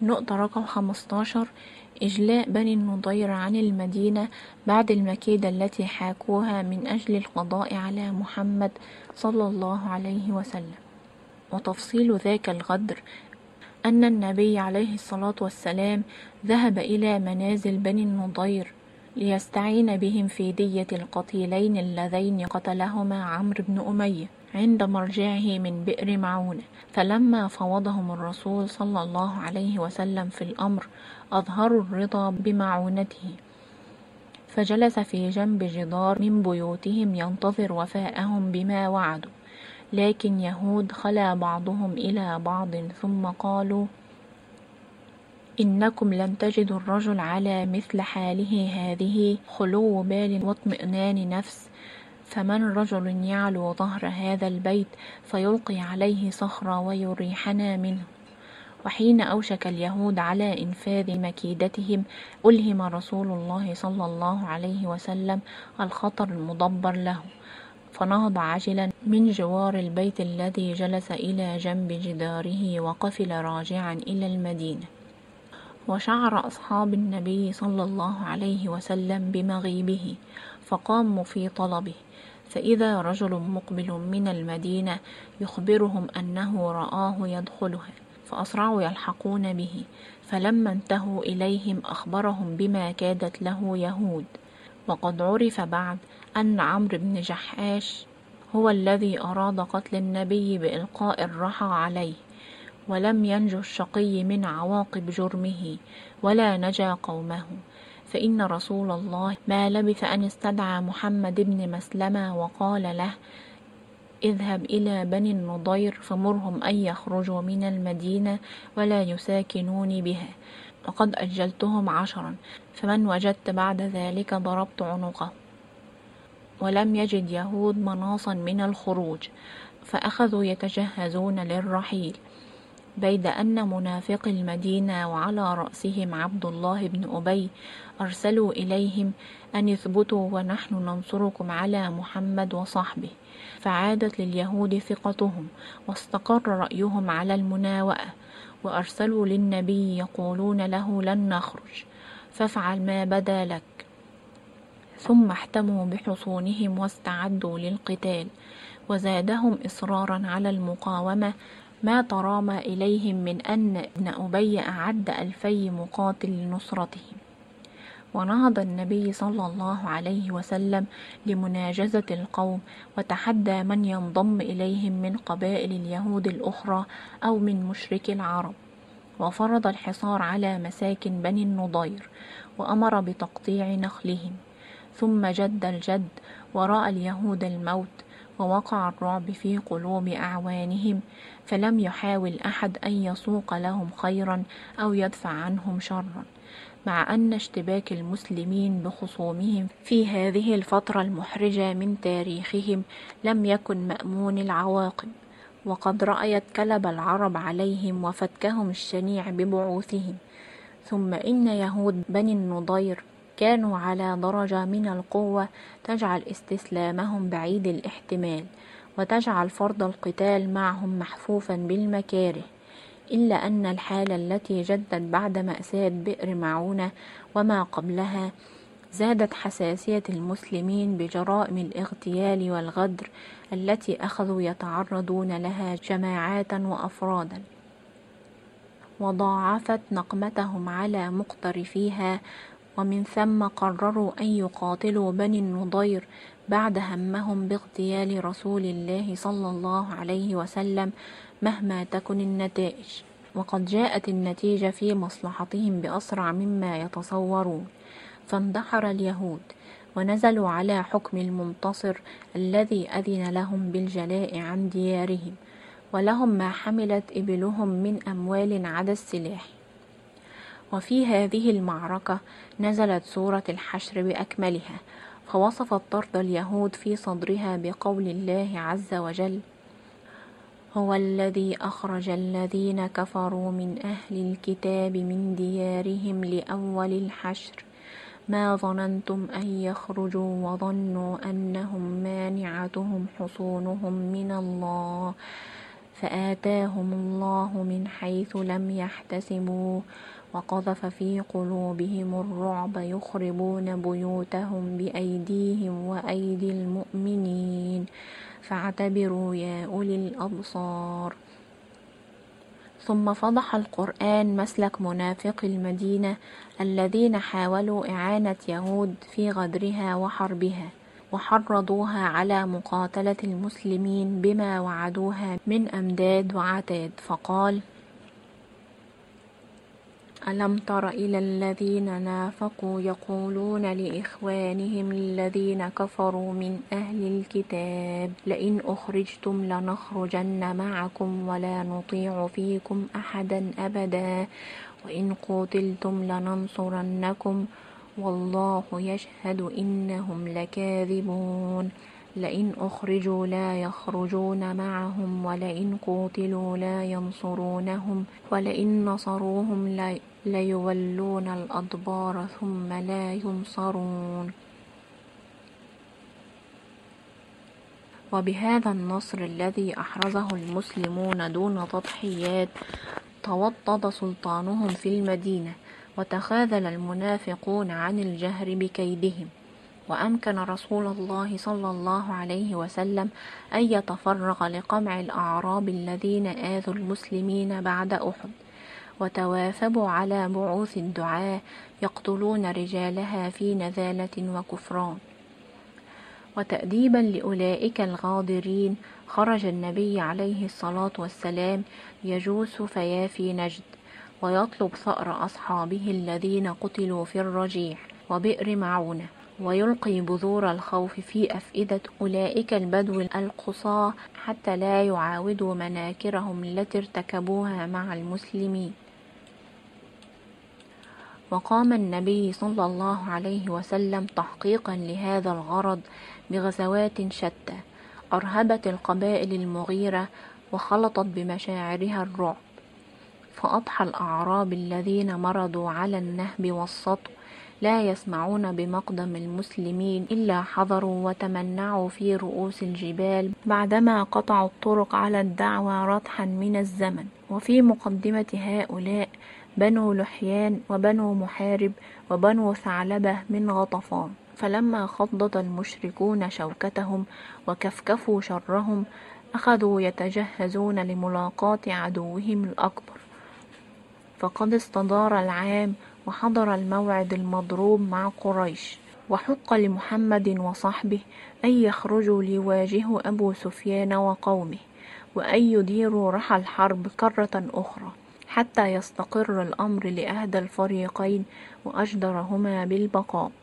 نقطة رقم 15: إجلاء بني النضير عن المدينة بعد المكيدة التي حاكوها من أجل القضاء على محمد صلى الله عليه وسلم. وتفصيل ذاك الغدر أن النبي عليه الصلاة والسلام ذهب إلى منازل بني النضير ليستعين بهم في دية القتيلين اللذين قتلهما عمرو بن أمية عند مرجعه من بئر معونة. فلما فوضهم الرسول صلى الله عليه وسلم في الأمر أظهروا الرضا بمعونته، فجلس في جنب جدار من بيوتهم ينتظر وفاءهم بما وعدوا. لكن يهود خلا بعضهم إلى بعض ثم قالوا: إنكم لم تجدوا الرجل على مثل حاله هذه خلو بال واطمئنان نفس، فمن رجل يعلو ظهر هذا البيت فيلقي عليه صخرة ويريحنا منه. وحين أوشك اليهود على إنفاذ مكيدتهم ألهم رسول الله صلى الله عليه وسلم الخطر المدبر له، فنهض عاجلا من جوار البيت الذي جلس إلى جنب جداره وقفل راجعا إلى المدينة. وشعر أصحاب النبي صلى الله عليه وسلم بمغيبه فقاموا في طلبه، فإذا رجل مقبل من المدينة يخبرهم أنه رآه يدخلها، فأسرعوا يلحقون به. فلما انتهوا إليهم أخبرهم بما كادت له يهود. وقد عرف بعد أن عمرو بن جحاش هو الذي أراد قتل النبي بإلقاء الرحى عليه، ولم ينجو الشقي من عواقب جرمه ولا نجا قومه. فإن رسول الله ما لبث أن استدعى محمد بن مسلمة وقال له: اذهب إلى بني النضير فمرهم أن يخرجوا من المدينة ولا يساكنوني بها، وقد أجلتهم 10، فمن وجدت بعد ذلك ضربت عنقه. ولم يجد يهود مناصا من الخروج، فأخذوا يتجهزون للرحيل، بيد أن منافقي المدينة وعلى رأسهم عبد الله بن أبي أرسلوا إليهم أن يثبتوا ونحن ننصركم على محمد وصحبه. فعادت لليهود ثقتهم واستقر رأيهم على المناوئة، وأرسلوا للنبي يقولون له: لن نخرج، فافعل ما بدا لك. ثم احتموا بحصونهم واستعدوا للقتال، وزادهم إصرارا على المقاومة ما ترامى إليهم من أن ابن أبي أعد 2000 مقاتل لنصرتهم. ونهض النبي صلى الله عليه وسلم لمناجزة القوم، وتحدى من ينضم إليهم من قبائل اليهود الأخرى أو من مشركي العرب، وفرض الحصار على مساكن بني النضير، وأمر بتقطيع نخلهم. ثم جد الجد ورأى اليهود الموت، ووقع الرعب في قلوب أعوانهم، فلم يحاول أحد أن يسوق لهم خيرا أو يدفع عنهم شرا، مع أن اشتباك المسلمين بخصومهم في هذه الفترة المحرجة من تاريخهم لم يكن مأمون العواقب، وقد رأيت كلب العرب عليهم وفتكهم الشنيع ببعوثهم. ثم إن يهود بني النضير كانوا على درجة من القوة تجعل استسلامهم بعيد الاحتمال، وتجعل فرض القتال معهم محفوفا بالمكاره، إلا أن الحالة التي جدت بعد مأساة بئر معونة وما قبلها زادت حساسية المسلمين بجرائم الاغتيال والغدر التي أخذوا يتعرضون لها جماعات وأفرادا، وضاعفت نقمتهم على مقترفيها. ومن ثم قرروا أن يقاتلوا بني النضير بعد همهم باغتيال رسول الله صلى الله عليه وسلم مهما تكن النتائج. وقد جاءت النتيجة في مصلحتهم بأسرع مما يتصورون، فاندحر اليهود ونزلوا على حكم المنتصر الذي أذن لهم بالجلاء عن ديارهم، ولهم ما حملت إبلهم من أموال عدا السلاح. وفي هذه المعركة نزلت سورة الحشر بأكملها، فوصفت طرد اليهود في صدرها بقول الله عز وجل: هو الذي أخرج الذين كفروا من أهل الكتاب من ديارهم لأول الحشر ما ظننتم أن يخرجوا وظنوا أنهم مانعتهم حصونهم من الله فآتاهم الله من حيث لم يحتسبوا وقذف في قلوبهم الرعب يخربون بيوتهم بأيديهم وأيدي المؤمنين فاعتبروا يا أولي الأبصار. ثم فضح القرآن مسلك منافقي المدينة الذين حاولوا إعانة يهود في غدرها وحربها، وحرضوها على مقاتلة المسلمين بما وعدوها من أمداد وعتاد، فقال: ألم تر إلى الذين نافقوا يقولون لإخوانهم الذين كفروا من أهل الكتاب لئن أخرجتم لنخرجن معكم ولا نطيع فيكم أحدا أبدا وإن قتلتم لننصرنكم والله يشهد إنهم لكاذبون لئن أخرجوا لا يخرجون معهم ولئن قتلوا لا ينصرونهم ولئن نصروهم ليولون الأدبار ثم لا ينصرون. وبهذا النصر الذي أحرزه المسلمون دون تضحيات توطد سلطانهم في المدينة، وتخاذل المنافقون عن الجهر بكيدهم، وأمكن رسول الله صلى الله عليه وسلم أن يتفرغ لقمع الأعراب الذين آذوا المسلمين بعد أحد، وتواثبوا على بعوث الدعاة يقتلون رجالها في نذالة وكفران. وتأديبا لأولئك الغاضرين خرج النبي عليه الصلاة والسلام يجوس فيافي نجد، ويطلب ثأر أصحابه الذين قتلوا في الرجيع وبئر معونة، ويلقي بذور الخوف في أفئدة أولئك البدو القصاة حتى لا يعاودوا مناكرهم التي ارتكبوها مع المسلمين. وقام النبي صلى الله عليه وسلم تحقيقا لهذا الغرض بغزوات شتى أرهبت القبائل المغيرة وخلطت بمشاعرها الرعب، فأضحى الأعراب الذين مرضوا على النهب والسطو لا يسمعون بمقدم المسلمين إلا حضروا وتمنعوا في رؤوس الجبال بعدما قطعوا الطرق على الدعوى رطحا من الزمن. وفي مقدمة هؤلاء بنو لحيان وبنو محارب وبنو ثعلبة من غطفان، فلما خضت المشركون شوكتهم وكفكفوا شرهم أخذوا يتجهزون لملاقاة عدوهم الأكبر، فقد استدار العام وحضر الموعد المضروب مع قريش، وحق لمحمد وصحبه أن يخرجوا ليواجهوا أبو سفيان وقومه وأن يديروا رحى الحرب كرة أخرى حتى يستقر الأمر لأهدى الفريقين وأجدرهما بالبقاء.